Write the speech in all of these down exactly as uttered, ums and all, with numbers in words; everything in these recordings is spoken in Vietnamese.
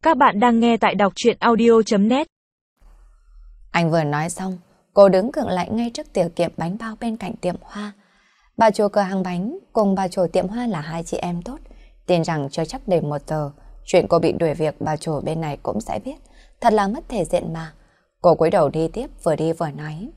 Các bạn đang nghe tại đọc truyện audio chấm net. Anh vừa nói xong, cô đứng khựng lại ngay trước tiểu tiệm bánh bao bên cạnh tiệm hoa. Bà chủ cửa hàng bánh cùng bà chủ tiệm hoa là hai chị em tốt, tin rằng chưa chắc đầy một giờ, chuyện cô bị đuổi việc bà chủ bên này cũng sẽ biết. Thật là mất thể diện mà. Cô cúi đầu đi tiếp, vừa đi vừa nói.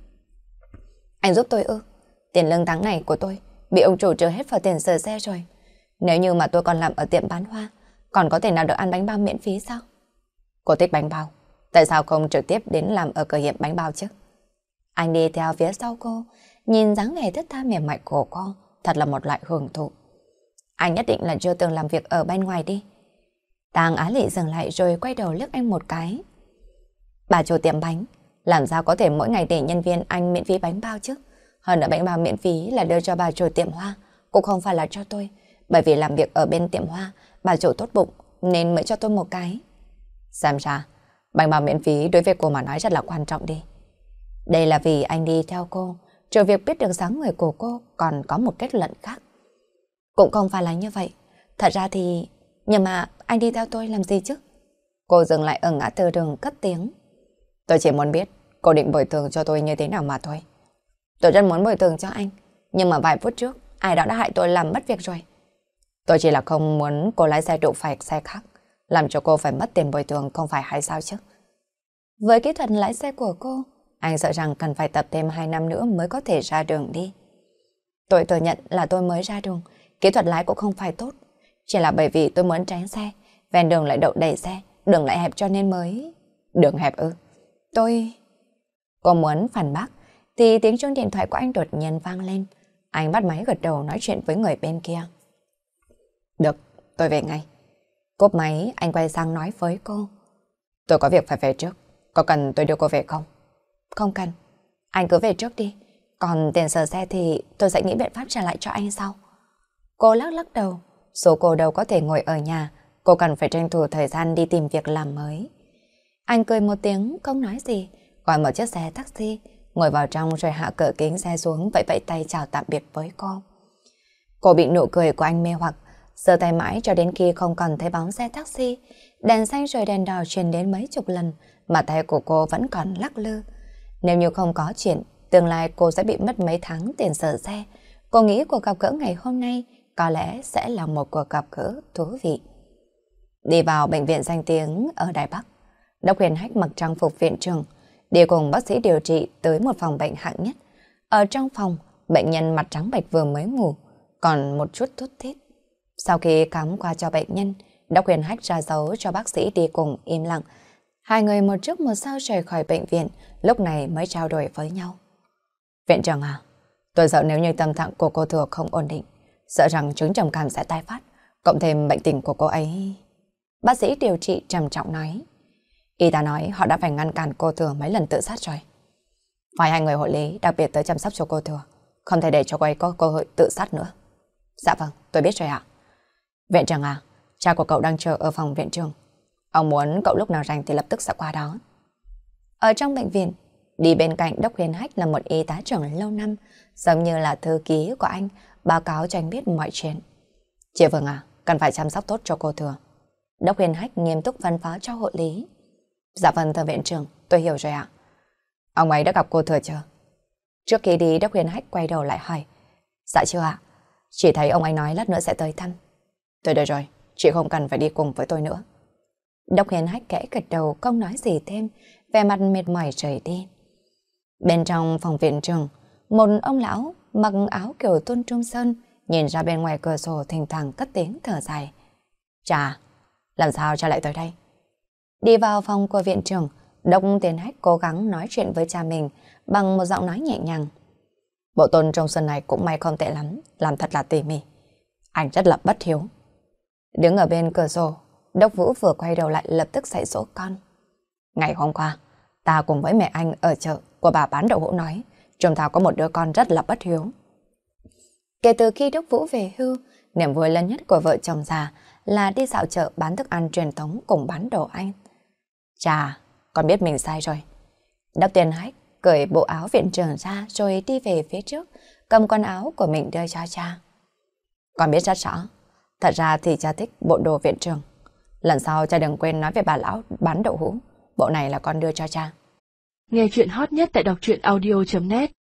Anh giúp tôi ư? Tiền lương tháng này của tôi bị ông chủ trừ hết vào tiền sửa xe rồi. Nếu như mà tôi còn làm ở tiệm bán hoa, còn có thể nào được ăn bánh bao miễn phí sao? Cô thích bánh bao, tại sao không trực tiếp đến làm ở cửa hiệu bánh bao chứ? Anh đi theo phía sau cô, nhìn dáng vẻ thướt tha mềm mại của cô, thật là một loại hưởng thụ. Anh nhất định là chưa từng làm việc ở bên ngoài đi. Tàng Á Lị dừng lại rồi quay đầu liếc anh một cái. Bà chủ tiệm bánh, làm sao có thể mỗi ngày để nhân viên anh miễn phí bánh bao chứ? Hơn nữa bánh bao miễn phí là đưa cho bà chủ tiệm hoa, cũng không phải là cho tôi. Bởi vì làm việc ở bên tiệm hoa, bà chủ tốt bụng nên mới cho tôi một cái. Xem ra, bánh bao miễn phí đối với cô mà nói rất là quan trọng đi. Đây là vì anh đi theo cô, trừ việc biết được dáng người của cô còn có một kết luận khác. Cũng không phải là như vậy. Thật ra thì... Nhưng mà anh đi theo tôi làm gì chứ? Cô dừng lại ở ngã tư đường cất tiếng. Tôi chỉ muốn biết cô định bồi thường cho tôi như thế nào mà thôi. Tôi rất muốn bồi thường cho anh, nhưng mà vài phút trước ai đó đã hại tôi làm mất việc rồi. Tôi chỉ là không muốn cô lái xe đụng phải xe khác, làm cho cô phải mất tiền bồi thường không phải hay sao chứ? Với kỹ thuật lái xe của cô, anh sợ rằng cần phải tập thêm hai năm nữa mới có thể ra đường đi. Tôi thừa nhận là tôi mới ra đường, kỹ thuật lái cũng không phải tốt. Chỉ là bởi vì tôi muốn tránh xe, ven đường lại đậu đầy xe, đường lại hẹp cho nên mới... Đường hẹp ư? Tôi... Cô muốn phản bác, thì tiếng chuông điện thoại của anh đột nhiên vang lên. Anh bắt máy gật đầu nói chuyện với người bên kia. Được, tôi về ngay. Cúp máy, anh quay sang nói với cô. Tôi có việc phải về trước, có cần tôi đưa cô về không? Không cần, anh cứ về trước đi. Còn tiền sửa xe thì tôi sẽ nghĩ biện pháp trả lại cho anh sau. Cô lắc lắc đầu. Số cô đâu có thể ngồi ở nhà, cô cần phải tranh thủ thời gian đi tìm việc làm mới. Anh cười một tiếng, không nói gì, gọi một chiếc xe taxi, ngồi vào trong rồi hạ cửa kính xe xuống, vẫy vẫy tay chào tạm biệt với cô. Cô bị nụ cười của anh mê hoặc, giơ tay mãi cho đến khi không còn thấy bóng xe taxi, đèn xanh rồi đèn đỏ truyền đến mấy chục lần, mà tay của cô vẫn còn lắc lư. Nếu như không có chuyện, tương lai cô sẽ bị mất mấy tháng tiền sửa xe. Cô nghĩ cuộc gặp gỡ ngày hôm nay có lẽ sẽ là một cuộc gặp gỡ thú vị. Đi vào bệnh viện danh tiếng ở Đài Bắc, Đốc Huyền Hách mặc trang phục viện trưởng, đi cùng bác sĩ điều trị tới một phòng bệnh hạng nhất. Ở trong phòng, bệnh nhân mặt trắng bệch vừa mới ngủ, còn một chút thút thít. Sau khi khám qua cho bệnh nhân, Đốc Huyền Hách ra dấu cho bác sĩ đi cùng im lặng. Hai người một trước một sau rời khỏi bệnh viện, lúc này mới trao đổi với nhau. Viện trưởng à, tôi sợ nếu như tâm trạng của cô Thừa không ổn định, sợ rằng chứng trầm cảm sẽ tái phát, cộng thêm bệnh tình của cô ấy. Bác sĩ điều trị trầm trọng nói. Y tá nói họ đã phải ngăn cản cô Thừa mấy lần tự sát rồi. Phải hai người hộ lý đặc biệt tới chăm sóc cho cô Thừa, không thể để cho cô ấy có cơ hội tự sát nữa. Dạ vâng, tôi biết rồi ạ. Viện trưởng à, cha của cậu đang chờ ở phòng viện trưởng. Ông muốn cậu lúc nào rảnh thì lập tức sẽ qua đó. Ở trong bệnh viện, đi bên cạnh Đốc Huyền Hách là một y tá trưởng lâu năm, giống như là thư ký của anh, báo cáo cho anh biết mọi chuyện. Chị Vương à, cần phải chăm sóc tốt cho cô Thừa. Đốc Huyền Hách nghiêm túc phân phó cho hộ lý. Dạ vâng thưa viện trưởng, tôi hiểu rồi ạ. Ông ấy đã gặp cô Thừa chưa? Trước khi đi, Đốc Huyền Hách quay đầu lại hỏi. Dạ chưa ạ, chỉ thấy ông ấy nói lát nữa sẽ tới thăm. Tôi được rồi, chị không cần phải đi cùng với tôi nữa. Đốc Huyền Hách kẽ gật đầu không nói gì thêm, vẻ mặt mệt mỏi rời đi. Bên trong phòng viện trưởng, một ông lão mặc áo kiểu Tôn Trung Sơn nhìn ra bên ngoài cửa sổ thỉnh thoảng cất tiếng thở dài. Chà, làm sao cha lại tới đây? Đi vào phòng của viện trưởng, Đốc Huyền Hách cố gắng nói chuyện với cha mình bằng một giọng nói nhẹ nhàng. Bộ Tôn Trung Sơn này cũng may không tệ lắm, làm thật là tỉ mỉ. Anh rất là bất hiếu. Đứng ở bên cửa sổ, Đốc Vũ vừa quay đầu lại lập tức dạy dỗ con. Ngày hôm qua, ta cùng với mẹ anh ở chợ của bà bán đậu hũ nói, chúng ta có một đứa con rất là bất hiếu. Kể từ khi Đốc Vũ về hưu, niềm vui lớn nhất của vợ chồng già là đi dạo chợ bán thức ăn truyền thống cùng bán đồ Anh. Chà, con biết mình sai rồi. Đốc Huyền Hách cởi bộ áo viện trưởng ra rồi đi về phía trước, cầm quần áo của mình đưa cho cha. Con biết rất rõ, thật ra thì cha thích bộ đồ viện trưởng. Lần sau cha đừng quên nói về bà lão bán đậu hũ. Bộ này là con đưa cho cha. Nghe chuyện hot nhất tại đọc truyện audio chấm net.